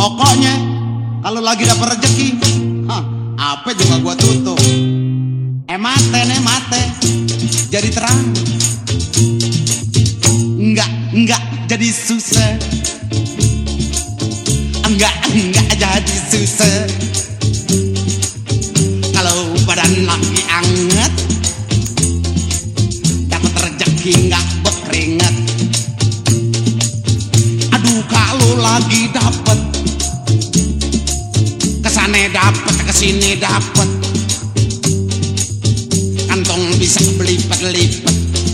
Pokoknya kalau lagi dapat rezeki, apa juga gua tutup. Mate jadi terang, enggak jadi susah, enggak jadi susah. Kalau badan lagi anget, dapat rezeki enggak berkeringat. Aduh kalau lagi dapet, kesana dapet, kesini dapet, kantong bisa berlipat-lipat,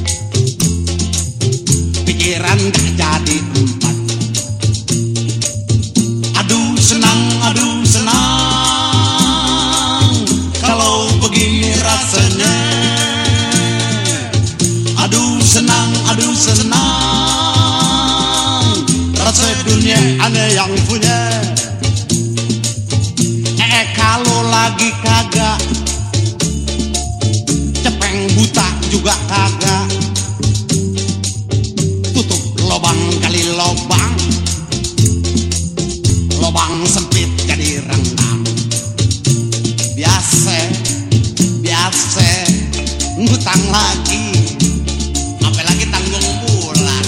pikiran gak jadi empat. Aduh senang kalau begini rasanya. Aduh senang rasa dunia ada yang punya. Kalau lagi kagak, cepeng buta juga kagak, tutup lobang kali lobang, lobang sempit jadi renggang. Biasa ngutang lagi, apalagi tanggung bulan.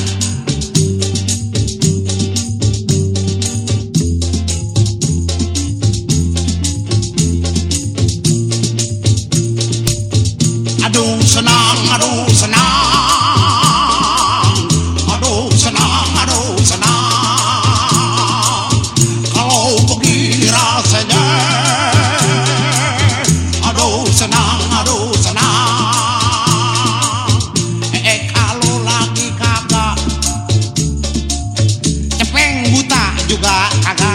Aduh senang kalau begini rasanya. Aduh senang kalau lagi kagak, cepeng buta juga kagak.